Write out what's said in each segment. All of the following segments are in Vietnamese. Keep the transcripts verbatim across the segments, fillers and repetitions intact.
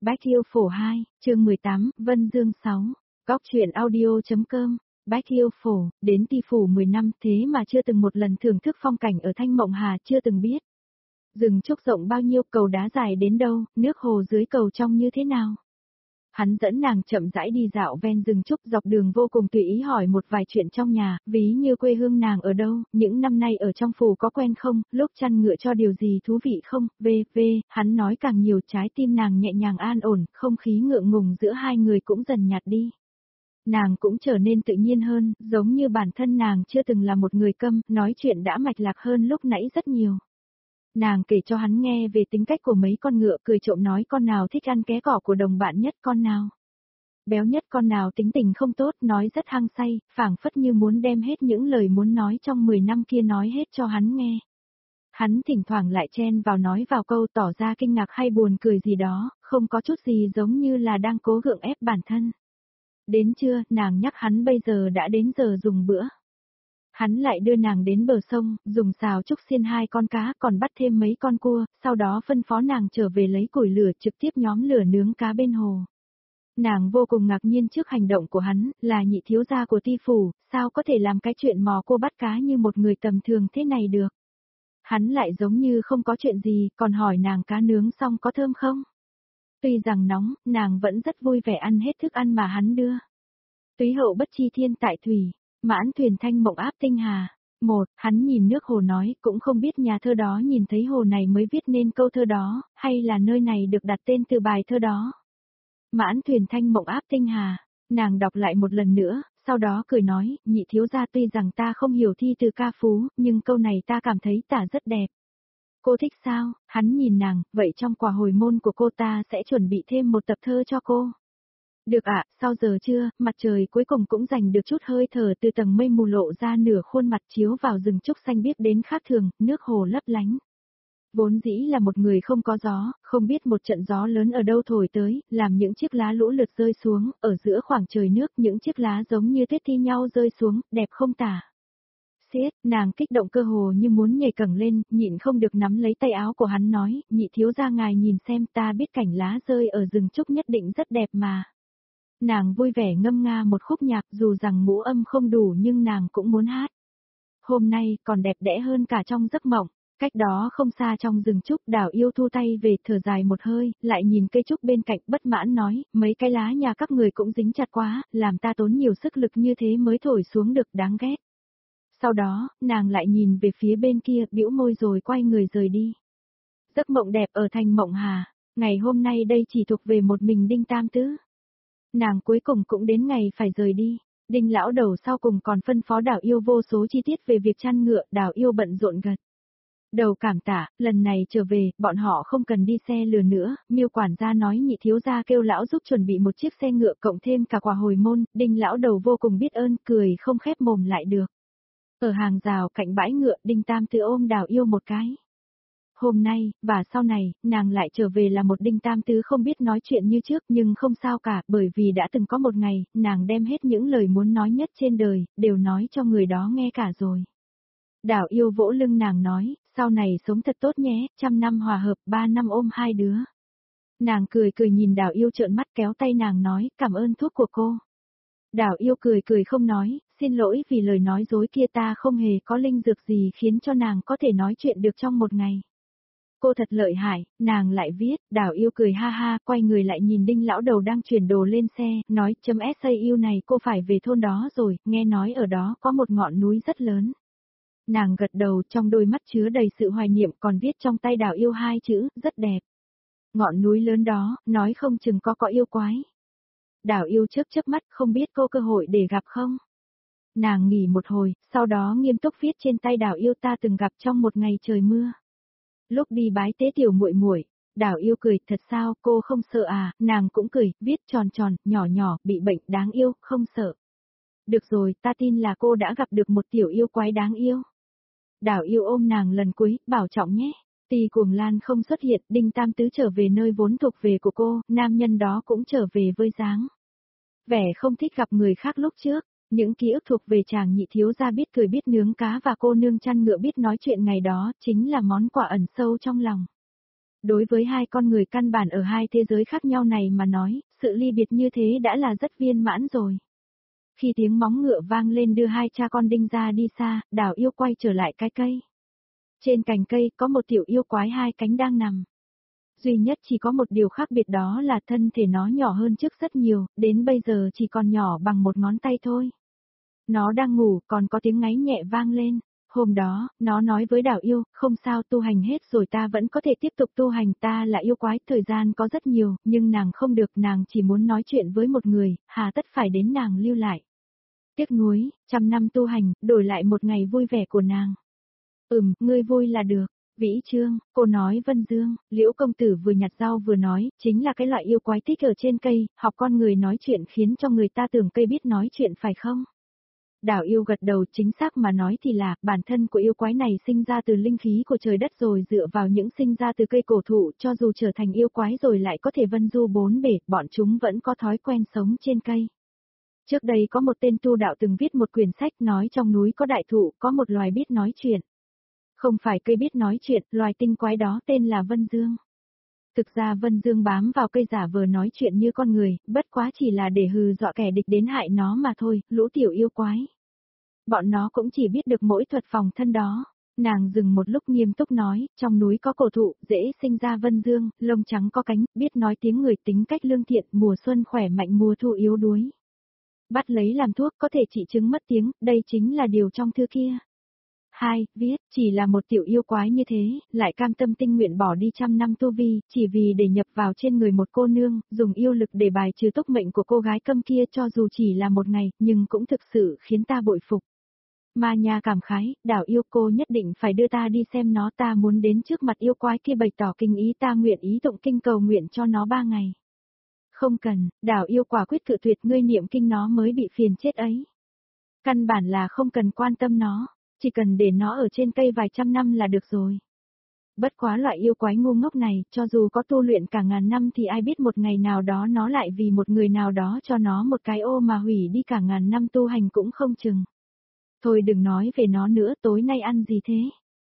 Bách Yêu Phổ hai, chương mười tám, Vân Dương sáu, Góc truyện audio.com, Bách Yêu Phổ, đến Ti Phủ mười năm thế mà chưa từng một lần thưởng thức phong cảnh ở Thanh Mộng Hà, chưa từng biết. Rừng trúc rộng bao nhiêu, cầu đá dài đến đâu, nước hồ dưới cầu trong như thế nào. Hắn dẫn nàng chậm rãi đi dạo ven rừng trúc, dọc đường vô cùng tùy ý hỏi một vài chuyện trong nhà, ví như quê hương nàng ở đâu, những năm nay ở trong phủ có quen không, lúc chăn ngựa cho điều gì thú vị không, v.v. Hắn nói càng nhiều trái tim nàng nhẹ nhàng an ổn, không khí ngượng ngùng giữa hai người cũng dần nhạt đi. Nàng cũng trở nên tự nhiên hơn, giống như bản thân nàng chưa từng là một người câm, nói chuyện đã mạch lạc hơn lúc nãy rất nhiều. Nàng kể cho hắn nghe về tính cách của mấy con ngựa, cười trộm nói con nào thích ăn ké cỏ của đồng bạn nhất, con nào béo nhất, con nào tính tình không tốt, nói rất hăng say, phảng phất như muốn đem hết những lời muốn nói trong mười năm kia nói hết cho hắn nghe. Hắn thỉnh thoảng lại chen vào nói vào câu, tỏ ra kinh ngạc hay buồn cười gì đó, không có chút gì giống như là đang cố gượng ép bản thân. Đến trưa, nàng nhắc hắn bây giờ đã đến giờ dùng bữa. Hắn lại đưa nàng đến bờ sông, dùng xào trúc xiên hai con cá, còn bắt thêm mấy con cua, sau đó phân phó nàng trở về lấy củi lửa, trực tiếp nhóm lửa nướng cá bên hồ. Nàng vô cùng ngạc nhiên trước hành động của hắn, là nhị thiếu gia của Ti Phủ, sao có thể làm cái chuyện mò cua bắt cá như một người tầm thường thế này được. Hắn lại giống như không có chuyện gì, còn hỏi nàng cá nướng xong có thơm không? Tuy rằng nóng, nàng vẫn rất vui vẻ ăn hết thức ăn mà hắn đưa. Túy hậu bất chi thiên tại thủy. Mãn thuyền thanh mộng áp tinh hà. Một, hắn nhìn nước hồ nói, cũng không biết nhà thơ đó nhìn thấy hồ này mới viết nên câu thơ đó, hay là nơi này được đặt tên từ bài thơ đó. Mãn thuyền thanh mộng áp tinh hà, nàng đọc lại một lần nữa, sau đó cười nói, nhị thiếu gia tuy rằng ta không hiểu thi từ ca phú, nhưng câu này ta cảm thấy tả rất đẹp. Cô thích sao? Hắn nhìn nàng, vậy trong quà hồi môn của cô ta sẽ chuẩn bị thêm một tập thơ cho cô. Được ạ, sau giờ trưa, mặt trời cuối cùng cũng giành được chút hơi thở, từ tầng mây mù lộ ra nửa khuôn mặt chiếu vào rừng trúc xanh biếc đến khác thường, nước hồ lấp lánh. Vốn dĩ là một người không có gió, không biết một trận gió lớn ở đâu thổi tới, làm những chiếc lá lũ lượt rơi xuống, ở giữa khoảng trời nước những chiếc lá giống như tuyết thi nhau rơi xuống, đẹp không tả. Xiết, nàng kích động cơ hồ như muốn nhảy cẳng lên, nhịn không được nắm lấy tay áo của hắn nói, nhị thiếu gia ngài nhìn xem, ta biết cảnh lá rơi ở rừng trúc nhất định rất đẹp mà. Nàng vui vẻ ngâm nga một khúc nhạc, dù rằng ngũ âm không đủ nhưng nàng cũng muốn hát. Hôm nay còn đẹp đẽ hơn cả trong giấc mộng. Cách đó không xa trong rừng trúc, Đào Yêu thu tay về, thở dài một hơi, lại nhìn cây trúc bên cạnh, bất mãn nói, mấy cái lá nhà các người cũng dính chặt quá, làm ta tốn nhiều sức lực như thế mới thổi xuống được, đáng ghét. Sau đó, nàng lại nhìn về phía bên kia, bĩu môi rồi quay người rời đi. Giấc mộng đẹp ở Thanh Mộng Hà, ngày hôm nay đây chỉ thuộc về một mình Đinh Tam Tứ. Nàng cuối cùng cũng đến ngày phải rời đi. Đinh lão đầu sau cùng còn phân phó Đào Yêu vô số chi tiết về việc chăn ngựa, Đào Yêu bận rộn gật đầu cảm tạ, lần này trở về, bọn họ không cần đi xe lừa nữa, Miêu quản gia nói nhị thiếu gia kêu lão giúp chuẩn bị một chiếc xe ngựa cộng thêm cả quà hồi môn, Đinh lão đầu vô cùng biết ơn, cười không khép mồm lại được. Ở hàng rào cạnh bãi ngựa, Đinh Tam Tứ ôm Đào Yêu một cái. Hôm nay, và sau này, nàng lại trở về là một Đinh Tam Tứ không biết nói chuyện như trước, nhưng không sao cả, bởi vì đã từng có một ngày, nàng đem hết những lời muốn nói nhất trên đời, đều nói cho người đó nghe cả rồi. Đào Yêu vỗ lưng nàng nói, sau này sống thật tốt nhé, trăm năm hòa hợp, ba năm ôm hai đứa. Nàng cười cười nhìn Đào Yêu trợn mắt, kéo tay nàng nói, cảm ơn thuốc của cô. Đào Yêu cười cười không nói, xin lỗi vì lời nói dối kia, ta không hề có linh dược gì khiến cho nàng có thể nói chuyện được trong một ngày. Cô thật lợi hại, nàng lại viết, Đào Yêu cười ha ha, quay người lại nhìn Đinh lão đầu đang chuyển đồ lên xe, nói, chấm sa u này cô phải về thôn đó rồi, nghe nói ở đó có một ngọn núi rất lớn. Nàng gật đầu, trong đôi mắt chứa đầy sự hoài niệm, còn viết trong tay Đào Yêu hai chữ, rất đẹp. Ngọn núi lớn đó, nói không chừng có có yêu quái. Đào Yêu chớp chớp mắt, không biết cô cơ hội để gặp không? Nàng nghỉ một hồi, sau đó nghiêm túc viết trên tay Đào Yêu, ta từng gặp trong một ngày trời mưa. Lúc đi bái tế tiểu muội muội, Đào Yêu cười, thật sao, cô không sợ à? Nàng cũng cười, viết tròn tròn, nhỏ nhỏ, bị bệnh, đáng yêu, không sợ. Được rồi, ta tin là cô đã gặp được một tiểu yêu quái đáng yêu. Đào Yêu ôm nàng lần cuối, bảo trọng nhé. Tì Cuồng Lan không xuất hiện, Đinh Tam Tứ trở về nơi vốn thuộc về của cô, nam nhân đó cũng trở về với dáng vẻ không thích gặp người khác lúc trước. Những ký ức thuộc về chàng nhị thiếu gia biết cười biết nướng cá và cô nương chăn ngựa biết nói chuyện ngày đó, chính là món quà ẩn sâu trong lòng. Đối với hai con người căn bản ở hai thế giới khác nhau này mà nói, sự ly biệt như thế đã là rất viên mãn rồi. Khi tiếng móng ngựa vang lên đưa hai cha con Đinh ra đi xa, Đào Yêu quay trở lại cái cây. Trên cành cây có một tiểu yêu quái hai cánh đang nằm. Duy nhất chỉ có một điều khác biệt đó là thân thể nó nhỏ hơn trước rất nhiều, đến bây giờ chỉ còn nhỏ bằng một ngón tay thôi. Nó đang ngủ, còn có tiếng ngáy nhẹ vang lên. Hôm đó, nó nói với Đào Yêu, không sao, tu hành hết rồi ta vẫn có thể tiếp tục tu hành, ta là yêu quái, thời gian có rất nhiều, nhưng nàng không được, nàng chỉ muốn nói chuyện với một người, hà tất phải đến nàng lưu lại. Tiếc nuối, trăm năm tu hành, đổi lại một ngày vui vẻ của nàng. Ừm, ngươi vui là được. Vĩ Trương, cô nói Vân Dương, Liễu công tử vừa nhặt rau vừa nói, chính là cái loại yêu quái thích ở trên cây, học con người nói chuyện khiến cho người ta tưởng cây biết nói chuyện phải không? Đào Yêu gật đầu, chính xác mà nói thì là, bản thân của yêu quái này sinh ra từ linh khí của trời đất rồi dựa vào những sinh ra từ cây cổ thụ, cho dù trở thành yêu quái rồi lại có thể vân du bốn bể, bọn chúng vẫn có thói quen sống trên cây. Trước đây có một tên tu đạo từng viết một quyển sách nói trong núi có đại thụ, có một loài biết nói chuyện. Không phải cây biết nói chuyện, loài tinh quái đó tên là Vân Dương. Thực ra Vân Dương bám vào cây giả vờ nói chuyện như con người, bất quá chỉ là để hừ dọa kẻ địch đến hại nó mà thôi, lũ tiểu yêu quái. Bọn nó cũng chỉ biết được mỗi thuật phòng thân đó. Nàng dừng một lúc nghiêm túc nói, trong núi có cổ thụ, dễ sinh ra Vân Dương, lông trắng có cánh, biết nói tiếng người, tính cách lương thiện, mùa xuân khỏe mạnh, mùa thu yếu đuối. Bắt lấy làm thuốc có thể trị chứng mất tiếng, đây chính là điều trong thư kia. Hai, viết, chỉ là một tiểu yêu quái như thế, lại cam tâm tinh nguyện bỏ đi trăm năm tu vi, chỉ vì để nhập vào trên người một cô nương, dùng yêu lực để bài trừ túc mệnh của cô gái câm kia, cho dù chỉ là một ngày, nhưng cũng thực sự khiến ta bội phục. Ma Nha cảm khái, Đào Yêu, cô nhất định phải đưa ta đi xem nó, ta muốn đến trước mặt yêu quái kia bày tỏ kinh ý, ta nguyện ý tụng kinh cầu nguyện cho nó ba ngày. Không cần, Đào Yêu quả quyết cự tuyệt, ngươi niệm kinh nó mới bị phiền chết ấy. Căn bản là không cần quan tâm nó, chỉ cần để nó ở trên cây vài trăm năm là được rồi. Bất quá loại yêu quái ngu ngốc này, cho dù có tu luyện cả ngàn năm thì ai biết một ngày nào đó nó lại vì một người nào đó cho nó một cái ô mà hủy đi cả ngàn năm tu hành cũng không chừng. Thôi đừng nói về nó nữa, tối nay ăn gì thế?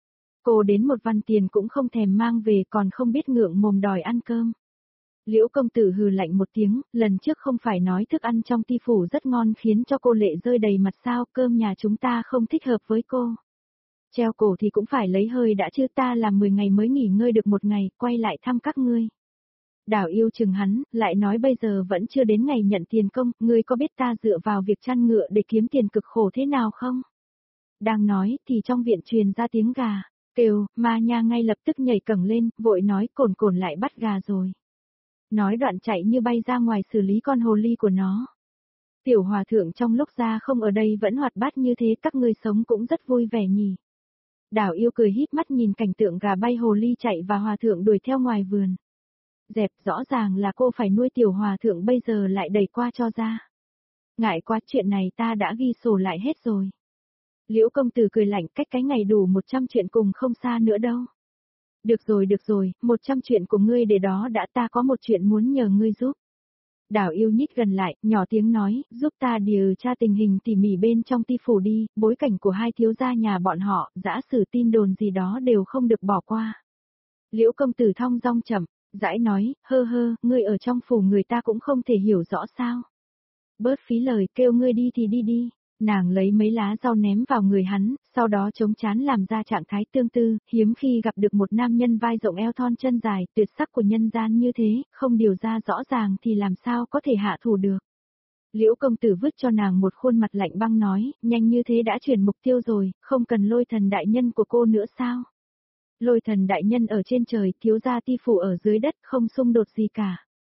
Cô đến một văn tiền cũng không thèm mang về, còn không biết ngượng mồm đòi ăn cơm. Liễu công tử hừ lạnh một tiếng, lần trước không phải nói thức ăn trong ti phủ rất ngon khiến cho cô lệ rơi đầy mặt sao, cơm nhà chúng ta không thích hợp với cô. Treo cổ thì cũng phải lấy hơi đã chứ, ta làm mười ngày mới nghỉ ngơi được một ngày, quay lại thăm các ngươi. Đào Yêu chừng hắn, lại nói bây giờ vẫn chưa đến ngày nhận tiền công, ngươi có biết ta dựa vào việc chăn ngựa để kiếm tiền cực khổ thế nào không? Đang nói thì trong viện truyền ra tiếng gà, kêu, Ma Nha ngay lập tức nhảy cẳng lên, vội nói cồn cồn lại bắt gà rồi. Nói đoạn chạy như bay ra ngoài xử lý con hồ ly của nó. Tiểu hòa thượng trong lúc ra không ở đây vẫn hoạt bát như thế, các ngươi sống cũng rất vui vẻ nhỉ. Đào Yêu cười híp mắt nhìn cảnh tượng gà bay hồ ly chạy và hòa thượng đuổi theo ngoài vườn. Dẹp, rõ ràng là cô phải nuôi tiểu hòa thượng, bây giờ lại đẩy qua cho ra. Ngại quá, chuyện này ta đã ghi sổ lại hết rồi. Liễu công tử cười lạnh, cách cái ngày đủ một trăm chuyện cùng không xa nữa đâu. Được rồi được rồi, một trăm chuyện của ngươi để đó đã, ta có một chuyện muốn nhờ ngươi giúp. Đào Yêu nhích gần lại, nhỏ tiếng nói, giúp ta điều tra tình hình tỉ mỉ bên trong ti phủ đi, bối cảnh của hai thiếu gia nhà bọn họ, giả sử tin đồn gì đó đều không được bỏ qua. Liễu công tử thong dong chậm, dãi nói, hơ hơ, ngươi ở trong phủ người ta cũng không thể hiểu rõ sao. Bớt phí lời, kêu ngươi đi thì đi đi. Nàng lấy mấy lá rau ném vào người hắn, sau đó chống chán làm ra trạng thái tương tư, hiếm khi gặp được một nam nhân vai rộng eo thon chân dài, tuyệt sắc của nhân gian như thế, không điều ra rõ ràng thì làm sao có thể hạ thủ được. Liễu công tử vứt cho nàng một khuôn mặt lạnh băng nói, nhanh như thế đã chuyển mục tiêu rồi, không cần Lôi thần đại nhân của cô nữa sao? Lôi thần đại nhân ở trên trời, thiếu gia ti phủ ở dưới đất, không xung đột gì cả.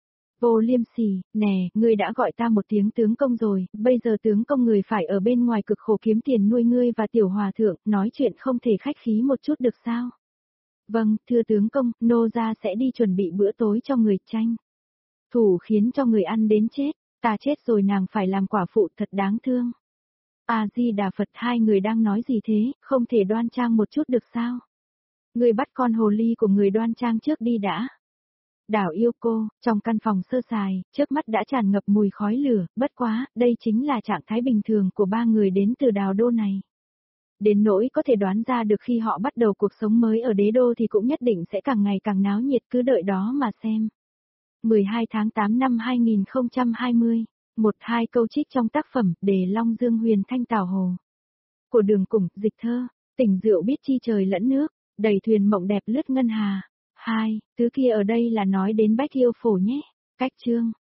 Vô Liêm Sỉ, nè, ngươi đã gọi ta một tiếng tướng công rồi, bây giờ tướng công người phải ở bên ngoài cực khổ kiếm tiền nuôi ngươi và tiểu hòa thượng, nói chuyện không thể khách khí một chút được sao? Vâng, thưa tướng công, nô gia sẽ đi chuẩn bị bữa tối cho người tranh. Thủ khiến cho người ăn đến chết, ta chết rồi nàng phải làm quả phụ, thật đáng thương. A-di-đà Phật, hai người đang nói gì thế, không thể đoan trang một chút được sao? Ngươi bắt con hồ ly của người đoan trang trước đi đã. Đào Yêu cô, trong căn phòng sơ sài, trước mắt đã tràn ngập mùi khói lửa, bất quá, đây chính là trạng thái bình thường của ba người đến từ Đào Đô này. Đến nỗi có thể đoán ra được khi họ bắt đầu cuộc sống mới ở đế đô thì cũng nhất định sẽ càng ngày càng náo nhiệt, cứ đợi đó mà xem. mười hai tháng tám năm hai nghìn không trăm hai mươi, một hai câu trích trong tác phẩm Đề Long Dương Huyền Thanh Tảo Hồ. Của Đường Củng, dịch thơ, tỉnh rượu biết chi trời lẫn nước, đầy thuyền mộng đẹp lướt ngân hà. Hai, thứ kia ở đây là nói đến Bách Yêu Phổ nhé. Cách chương.